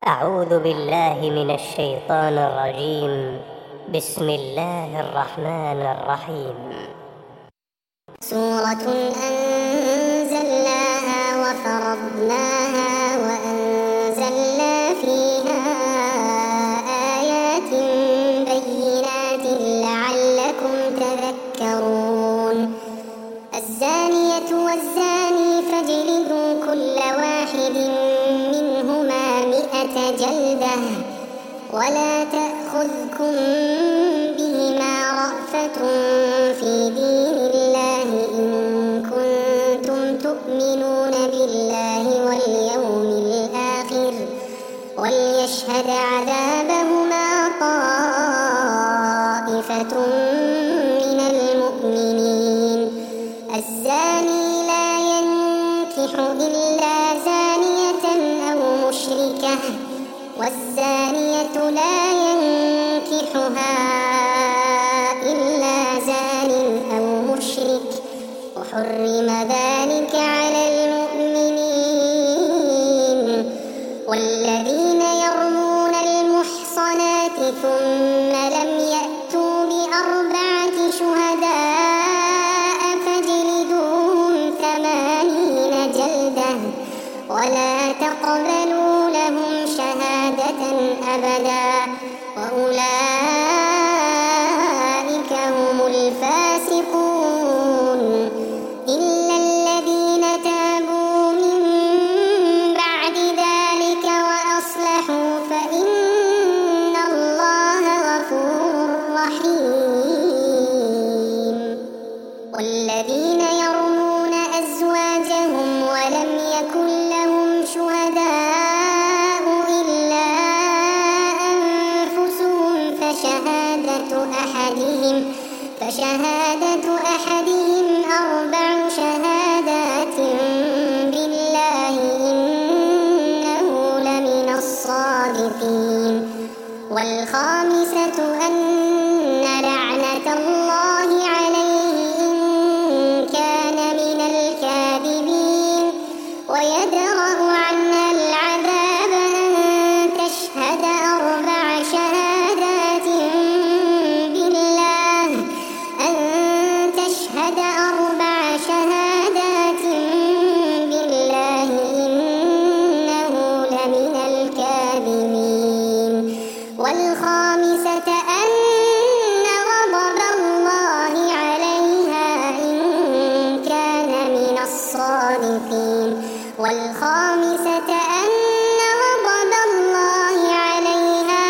أعوذ بالله من الشيطان الرجيم. بسم الله الرحمن الرحيم. سورة أنزلناها وفرضناها وأنزلنا فيها آيات بينات لعلكم تذكرون. الزانية والزاني فاجلدوا كل واحد منهما 100 جلدة ولا تأخذكم بهما رأفة في دين الله إن كنتم تؤمنون بالله واليوم الآخر وليشهد عذابهما طائفة من المؤمنين. الزاني لا ينكح إلا زانية أو مشركة والزانية لا ينكحها إلا زان أو مشرك وحرم ذلك على المؤمنين. والذين يرمون المحصنات ثم لم يأتوا ب4 شهداء فاجلدوهم 80 جلدة ولا تقبلوا لهم شهادة أبدا وأولئك هم الفاسقون. إلا الذين تابوا من بعد ذلك وأصلحوا فإن الله غفور رحيم. والذين يرمون أزواجهم ولم يكن لهم شهداء إلا أنفسهم فشهادة أحدهم 4 شهادات بالله إنه لمن الصادقين. والخامسة أن لعنة الله عليه إن كان من الكاذبين ويدرأ عنها العذاب أن تشهد 4 شهادات بالله إنه لمن الكاذبين. والخامسة أن غضب الله عليها إن كان من الصادقين. والخامسة أن غضب الله عليها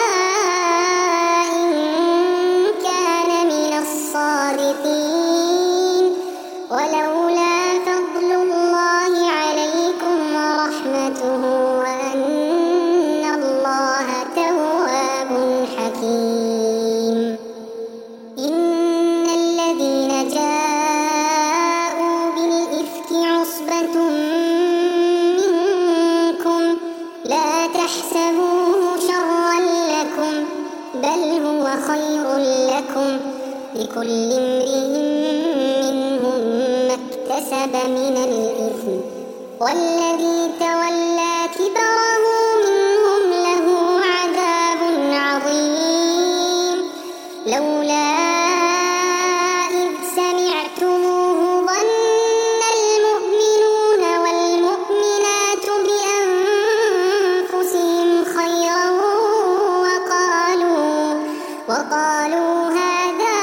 إن كان من الصادقين. ولولا فضل الله عليكم ورحمته وأن الله تواب حكيم. إن الذين جاءوا بالإفك عصبة منكم لا تحسبوه شرا لكم بل هو خير لكم لكل امرئ منهم ما اكتسب من الإثم والذي تولى كبره منهم له عذاب عظيم. لولا إذ سمعتموه ظن المؤمنون والمؤمنات بأنفسهم خيرا وقالوا هذا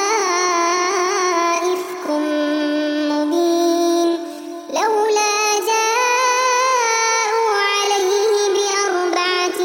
إفك مبين. لولا جاءوا عليه ب4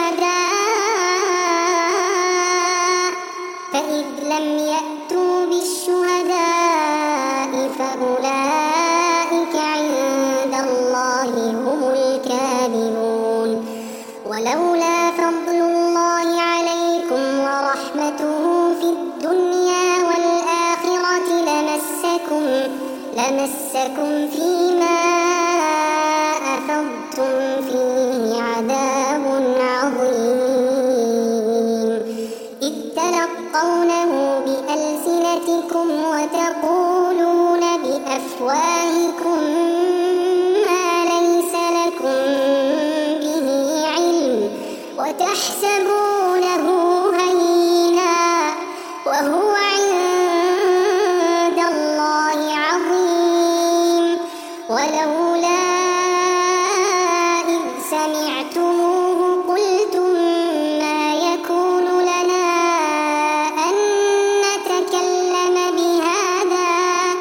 شهداء فإذ لم يأتوا بالشهداء فأولئك عند الله هم الكاذبون. ولولا فضل الله عليكم ورحمته في الدنيا والآخرة لمسكم فيما أفضتم فيه عذاب عظيم. إذ تلقونه بألسنتكم وتقولون بأفواهكم ما ليس لكم به علم وتحسبونه هينا وهو عند الله عظيم ولولا إذ سمعتموه قلتم ما يكون لنا أن نتكلم بهذا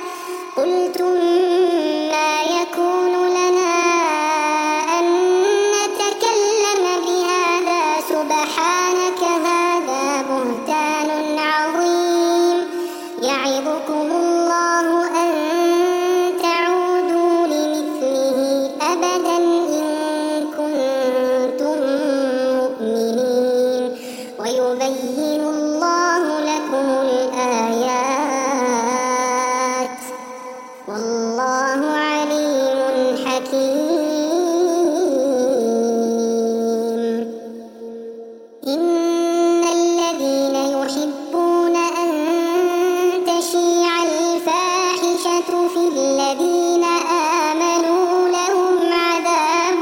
سبحانك هذا بهتان عظيم يعظكم الله أن تعودوا لمثله أبدا إن كنتم مؤمنين ويبين الله لكم الآيات والله عليم حكيم. إن الذين يحبون أن تشيع الفاحشة في الذين آمنوا لهم عذاب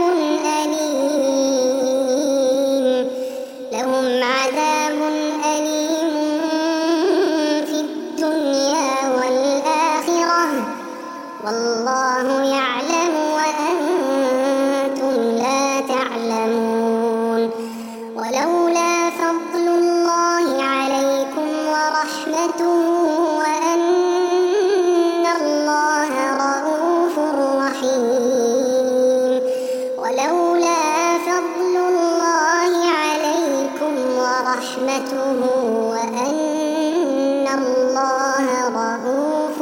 أليم في الدنيا والآخرة والله يعلم وأنتم لا تعلمون. ولولا فضل الله عليكم ورحمته وأن الله رؤوف رحيم ولولا فضل الله عليكم ورحمته وأن الله رؤوف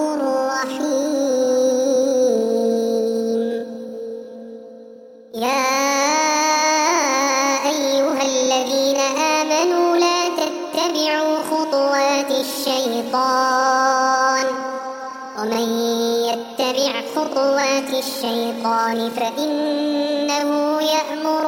رحيم. يا أيها الذين آمنوا لا تتبعوا خطوات الشيطان ومن يتبع خطوات الشيطان فإنه يأمر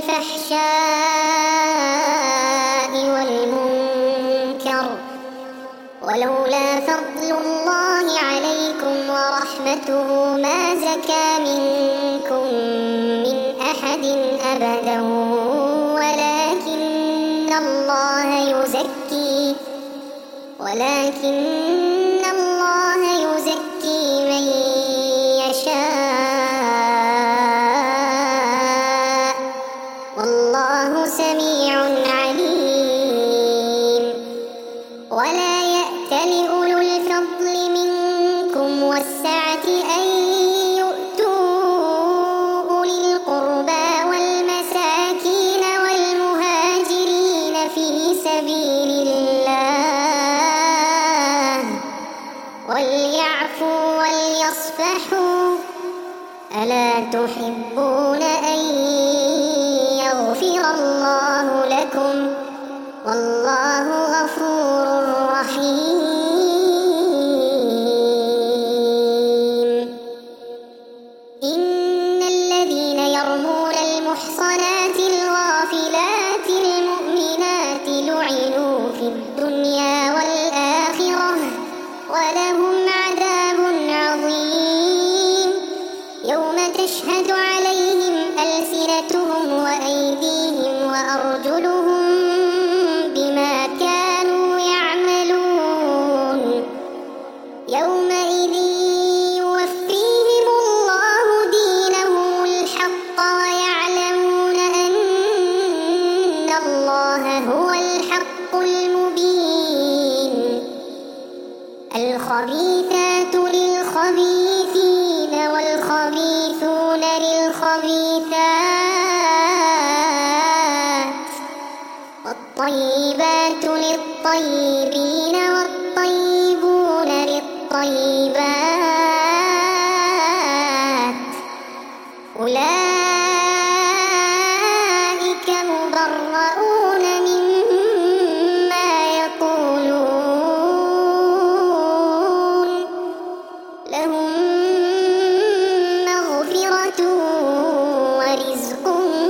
بالفحشاء والمنكر ولولا فضل الله عليكم ورحمته ما زكى منكم من أحد أبدا ولكن الله يزكي من يشاء والله سميع عليم. ولا يأت لأولو الفضل منكم والسعة أن يؤتوا أولي القربى والمساكين والمهاجرين في سبيل الله وليعفوا وليصفحوا ألا تحبون أن يغفر الله لكم والله غفور رحيم. إن الذين يرمون المحصنات الغافلات المؤمنات لعنوا في الدنيا والآخرة ولهم عذاب عظيم يوم تشهد عليهم ألسنتهم وأيديهم وأرجلهم بما كانوا يعملون يومئذ يوفيهم الله دينهم الحق ويعلمون أن الله هو الحق المبين. الخبيثات للخبيثين والخبيثون للخبيثات والطيبات للطيبين والطيبون للطيبات أولئك مبرؤون مما يقولون لهم مغفرة ورزق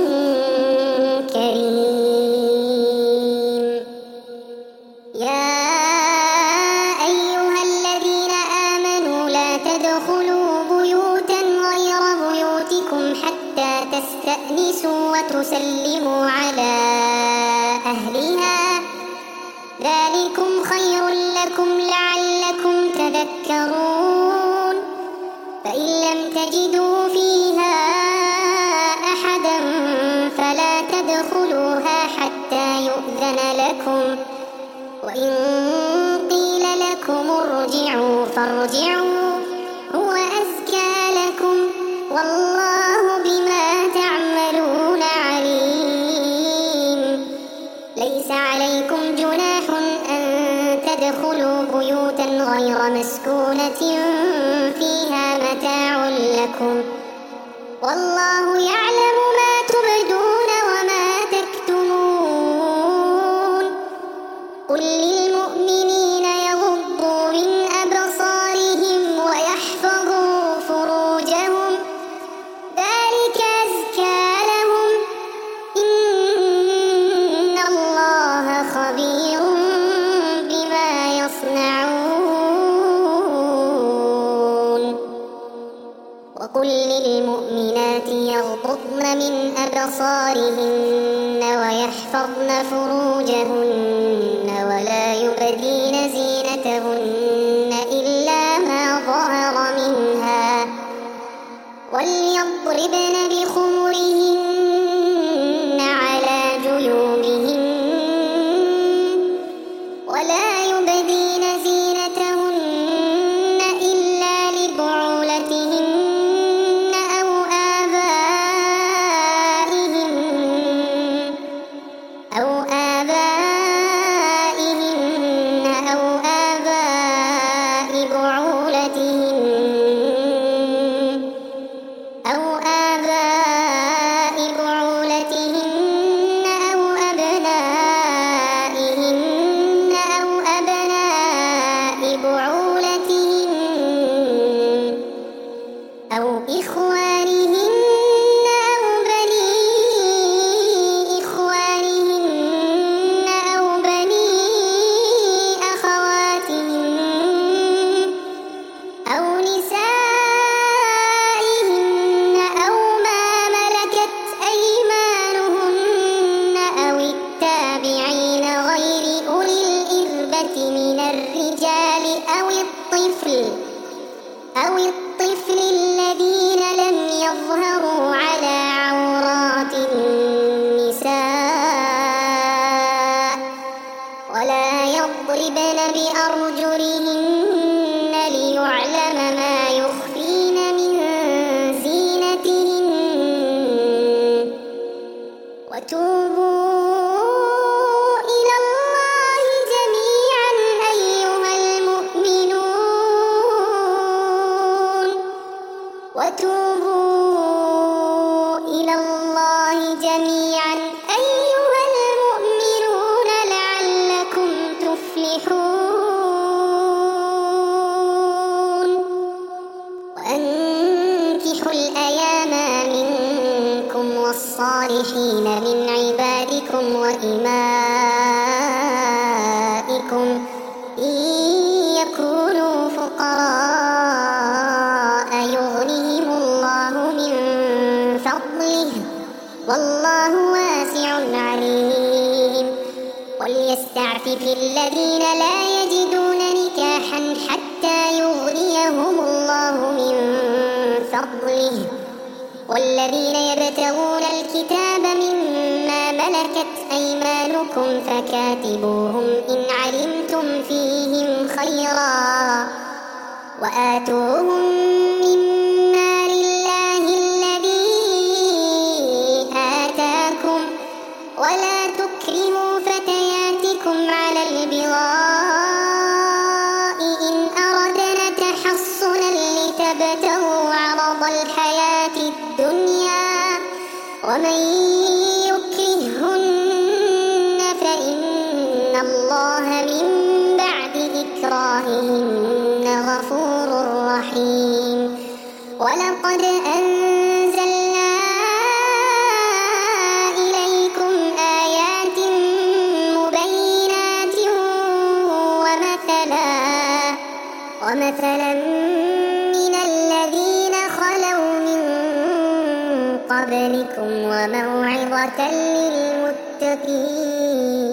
كريم. يا أيها الذين آمنوا لا تدخلوا بيوتا غير بيوتكم حتى تستأنسوا وتسلموا على أهلها ذلكم خير لكم لعلكم تذكرون فإن لم تجدوا فيها أحدا فلا تدخلوها حتى يؤذن لكم وإن قيل لكم ارجعوا فارجعوا هو أزكى لكم والله بما تعملون عليم ليس عليكم جناح أن تدخلوا بيوتا غير مسكونة فيها متاع لكم والله يعلم ما تبدون وما تكتمون قل للمؤمنين يغضوا من أبصارهم ويحفظوا فروجهم ذلك أزكى لهم إن الله خبير بما يصنعون وقل للمؤمنات يغضضن من أبصارهن ويحفظن فروجهن ولا يبدين زينتهن إلا ما ظهر منها وليضربن بخمرهن على جيوبهن ولا يبدين زينتهن إلا لبعولتهن أو آبائهن أو آباء بعولتهن أو أبنائهن أو أبناء بعولتهن أو إخوانهن أو بني إخوانهن أو بني أخواتهن أو نسائهن أو ما ملكت أيمانهن أو التابعين غير أولي الإربة من الرجال أو الطفل الذين لم يظهروا على عورات النساء ولا يضربن بأرجلهن ليعلم ما يخفين من زينتهن وتوبوا إلى الله جميعا أيها المؤمنون وتوبوا إلى الله جميعا أيها المؤمنون لعلكم تفلحون وأنكحوا الأيام منكم والصالحين من عبادكم وإمائكم إن يكونوا فقراء يغنيهم الله من فضله والله واسع عليم وليستعفف الذين لا يجدون نكاحا حتى يغنيهم الله من فضله والذين يبتغون الكتاب مما ملكت أيمانكم فكاتبوهم إن علمتم فيهم خيرا وآتوهم مما لله الذي آتاكم ولا تكرهوا فتياتكم على البغاء إن أردنا تحصنا لتبتغوا عرض الحياة الدنيا ومن يكرهن فإن الله من بعد إكراههن غفور رحيم ولقد أنزلنا إليكم آيات مبينات ومثلا من الذين خلوا من قبلكم وموعظة للمتقين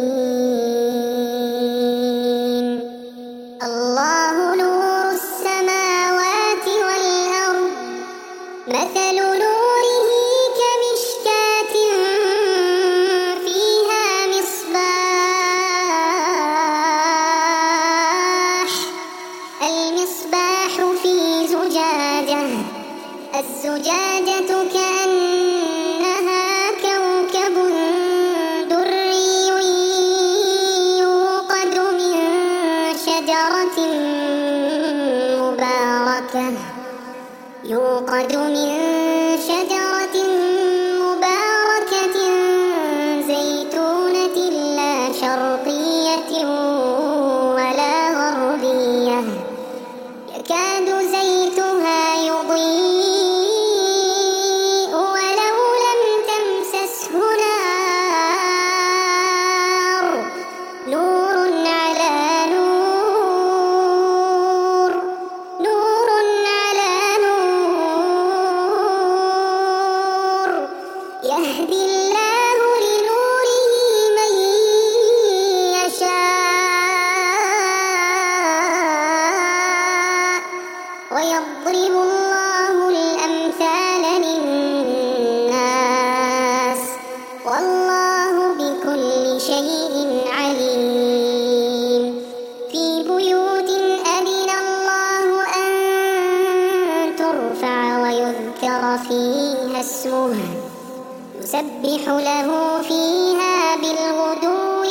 يسبح له فيها بالغدو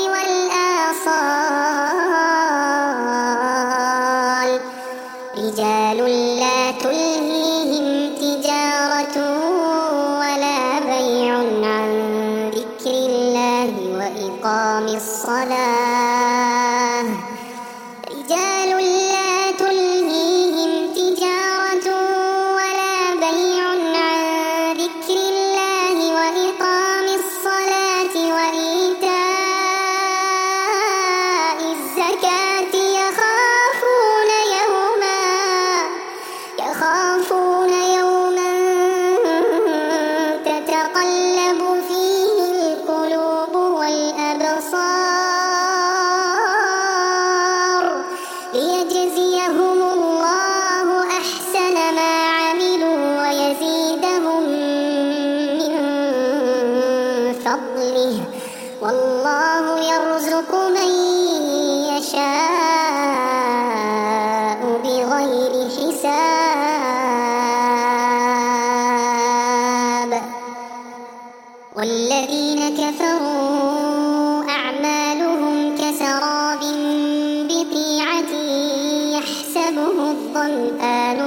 والآصال رجال لا تلهيهم تجارة ولا بيع عن ذكر الله وإقام الصلاة رجال لا تلهيهم تجارة ولا بيع عن ذكر الله وإقام الصلاة وإيتاء الزكاة يخافون يوما تتقلب فيه القلوب والأبصار ليجزيهم الله أحسن ما عملوا ويزيدهم من فضله والله يرزق من يشاء بغير حساب والذين كفروا أعمالهم كسراب بقيعة يحسبه الظمآن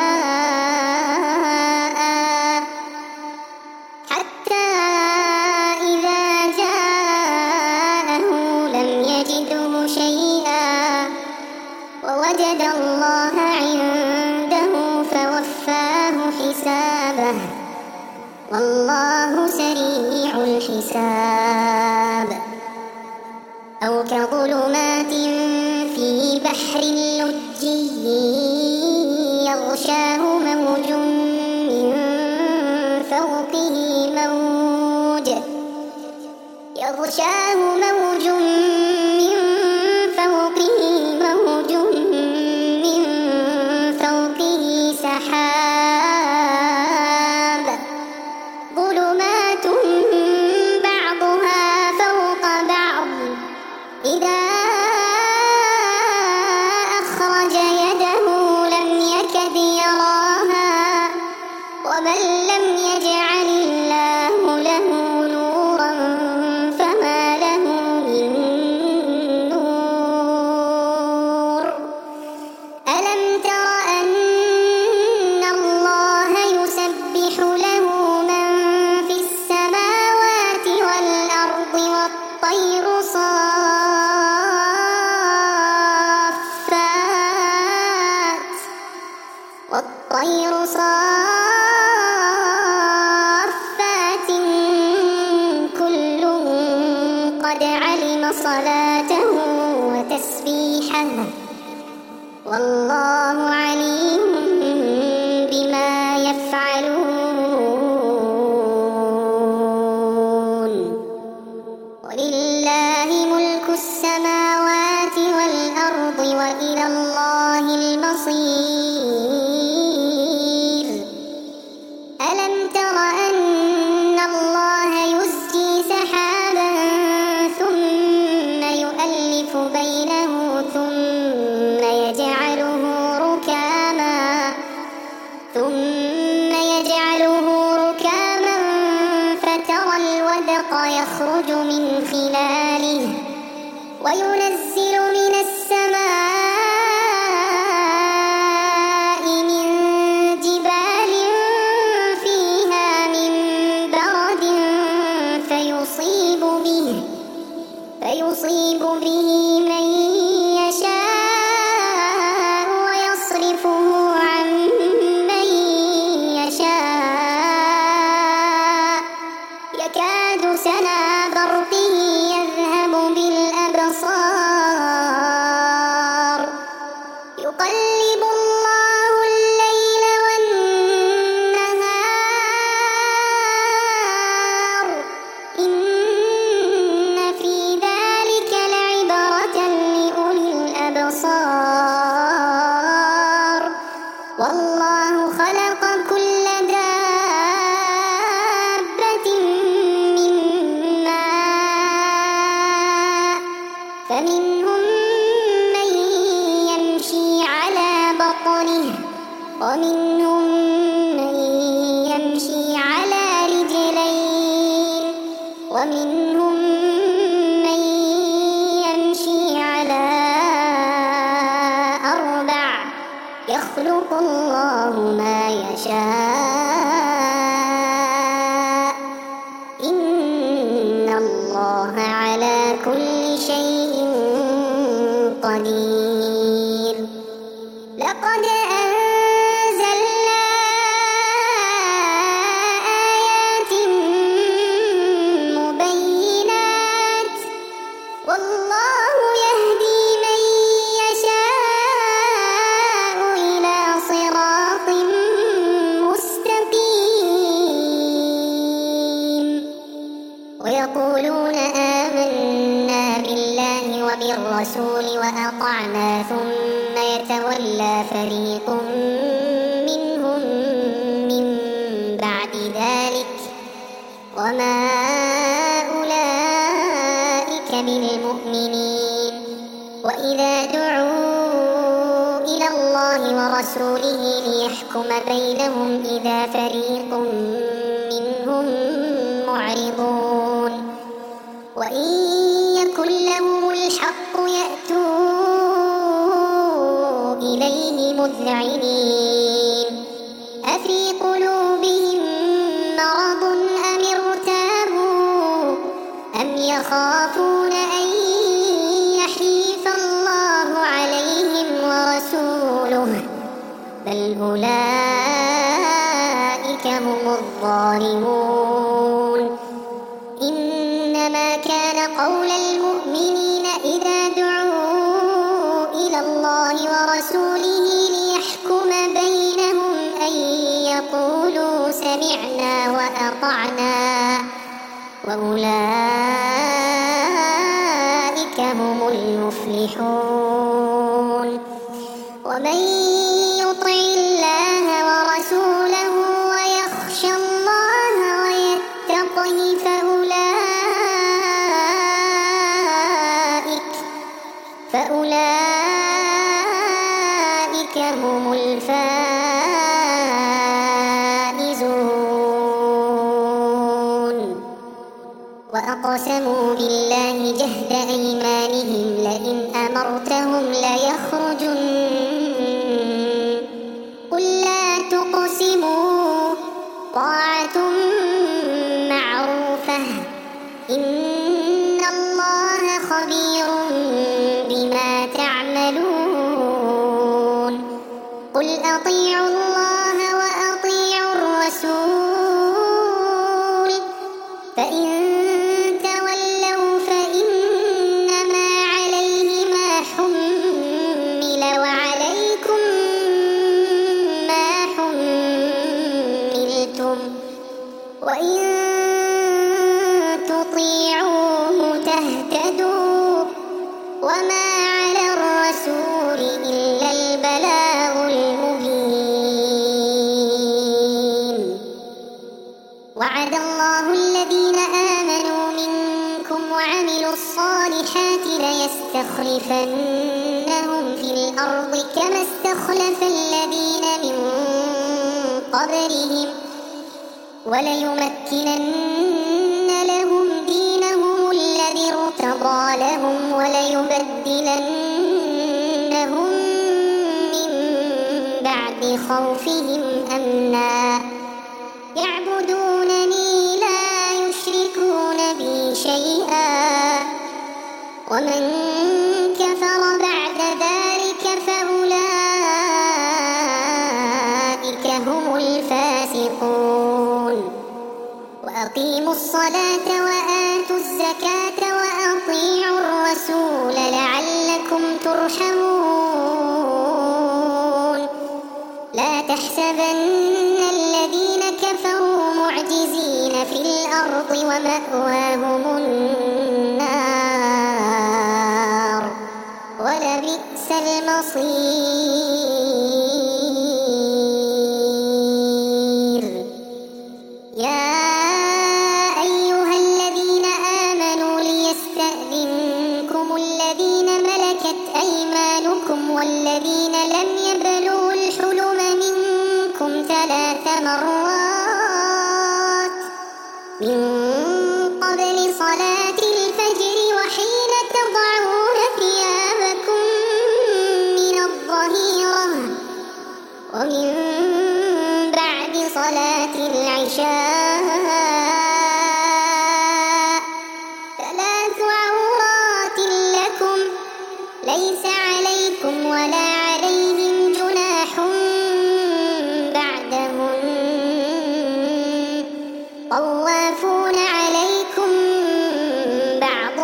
ماء حتى إذا جاءه لم يجده شيئا ووجد الله عنده فوفاه حسابه والله سريع الحساب أو كظلمات في بحر لجي يغشاه موج من فوقه موج سحاب ظلمات بعضها فوق بعض إذا أخرج يده لم يكد يراها ومن لم يجعل الله له نورا فما له من نور ألم تر أن الله يسبح له من في السماوات والأرض والطير صافات كل قد علم صلاته وتسبيحه والله عليم بما يفعلون ولله ملك السماوات والأرض وإلى الله المصير ألم تر أن الله يزجي سحابا ثم يؤلف بينه ثم يجعله ركاما فترى الودق يخرج من خلاله وينزل من السماء من جبال فيها من برد فيصيب به من يشاء ويصرفه عن من يشاء يكاد سنا برقه يذهب بالأبصار يقلب الله الليل والنهار إن في ذلك لعبرة الله على كل شيء قدير. لقد أنزلنا آيات مبينات والله يهدي من يشاء إلى صراط مستقيم. ويقولون آمنا بالله وبالرسول وأطعنا ثم يتولى فريق منهم من بعد ذلك وما أولئك بالمؤمنين. وإذا دعوا إلى الله ورسوله ليحكم بينهم إذا فريق منهم معرضون. وإن يكن لهم الحق يأتوا إليه مذعنين. أفي قلوبهم مرض أم ارتابوا أم يخافون أن يحيف الله عليهم ورسوله بل أولئك هم الظالمون. إنما كان قول المؤمنين إذا دعوا إلى الله ورسوله ليحكم بينهم أن يقولوا سمعنا وأطعنا وأولئك هم المفلحون. ومن يطع الله ورسوله ويخشى الله ويتقه فأولئك هم الفائزون. وأقسموا بالله جهد أيمانهم لئن أمرتهم ليخرجن قل لا تقسموا طاعة معروفة إن الله خبير بما تعملون. قل أطيعوا الله وأطيعوا الرسول فإن تولوا فإنما عليه ما حمل وعليكم ما حملتم وإن تطيعوه تهتدوا وما على الرسول إلا البلاغ المبين. وعد الله الذين آمنوا منكم وعملوا الصالحات ليستخلفنهم في الأرض كما استخلف الذين من قبلهم وليمكنن لهم دينهم الذي ارتضى لهم وليبدلنهم من بعد خوفهم أمنا يعبدونني لا يشركون بي شيئا ومن كفر بعد ذلك فأولئك هم الفاسقون. وأقيموا الصلاة وآتوا الزكاة وأطيعوا الرسول لعلكم ترحمون. لا تحسبن الذين كفروا معجزين في الأرض ومأواهم النار ولبئس المصير. يا أيها الذين آمنوا ليستأذنكم الذين ملكت أيمانكم والذين لم يبلغوا الحلم منكم 3 مرات من قبل صلاة الفجر وحين تضعون ثيابكم من الظهيرة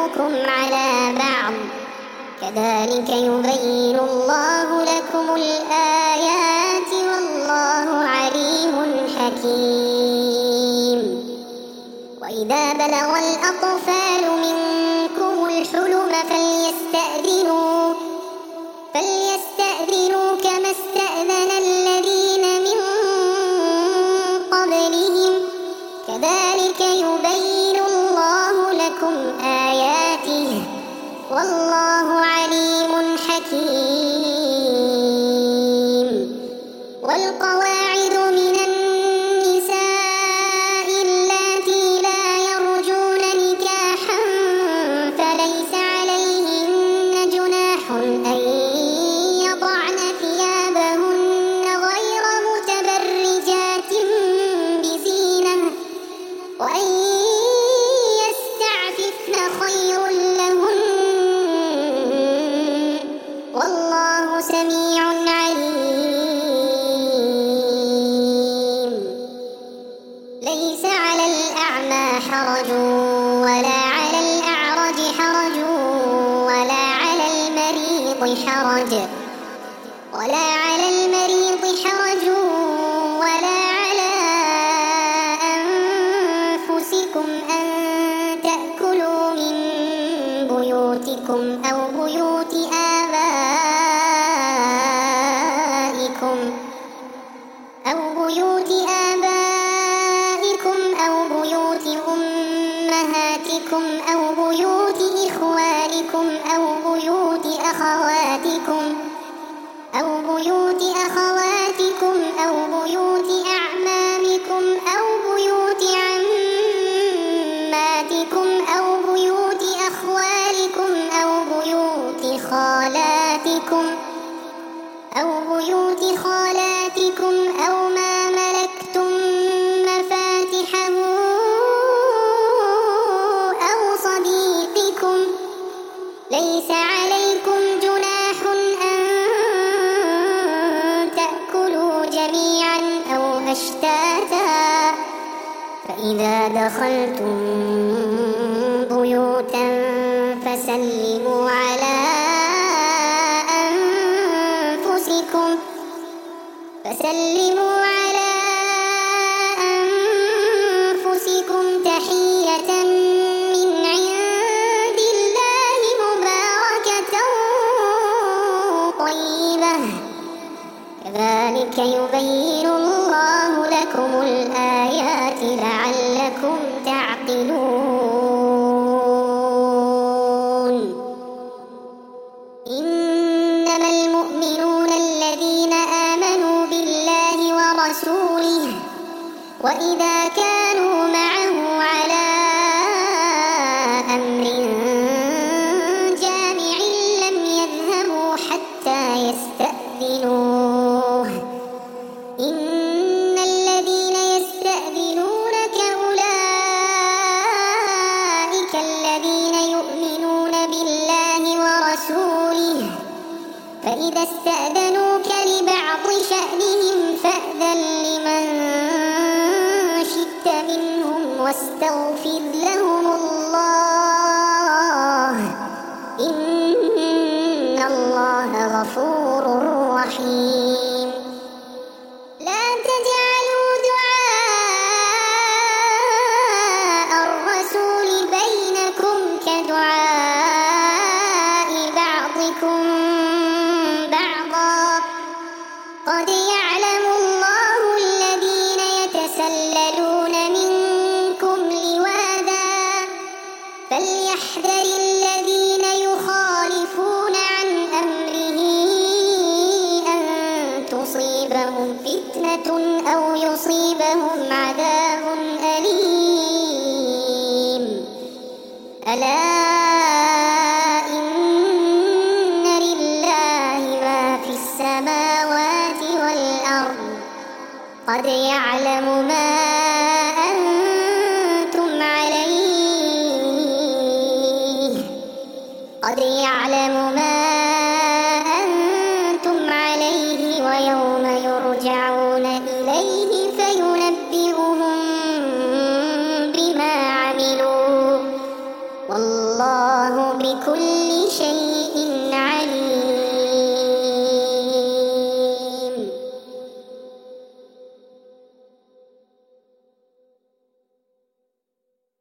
بعضكم على بعض كذلك يبين الله لكم الآيات والله عليم حكيم وإذا بلغ الأطفال منكم الحلم فليستأذنوا كما استأذن الذين من قبلهم كذلك يبين الله لكم آياته والله عليم حكيم والقواعد من النساء اللاتي لا يرجون نكاحا فليس عليهن جناح أن يضعن ثيابهن غير متبرجات بزينة وأن يستعففن خير لهن والله سميع عليم ليس على الأعمى حرج ولا على الأعرج حرج ولا على المريض حرج ولا على أنفسكم أن تأكلوا من بيوتكم أو بيوت آبائكم أو بيوت أمهاتكم أو بيوت إخوانكم أو بيوت أخواتكم أو بيوت أعمامكم أو بيوت عماتكم أو بيوت أخوالكم أو بيوت خالاتكم أو ما ملكتم مفاتحه أو صديقكم ليس عليكم جناح أن تأكلوا جميعا أو أشتاتا فإذا دخلتم بيوتا فسلموا على أنفسكم تحية من عند الله مباركة طيبة كذلك يبين الله لكم الآيات لعلكم تعقلون إنما المؤمنون الذين آمنوا بالله ورسوله وإذا كانوا معه على أمر جامع لم يذهبوا حتى يستأذنوه إن الذين يستأذنونك أولئك الذين يؤمنون بالله ورسوله فإذا استأذنوك لبعض شأنهم فأذن لمن شئت منهم واستغفر لهم الله إن الله غفور رحيم لا تجعلوا دعاء الرسول بينكم كدعاء بعضكم بعضا قد يعلم الله الذين يتسللون منكم لواذا فليحذر الذين يخالفون عن أمره أن تصيبهم فتنة أو يصيبهم عذاب أليم ألا إن لله ما في السماوات والأرض قد يعلم ما أنتم عليه ويوم يرجعون إليه فينبئهم بما عملوا والله بكل شيء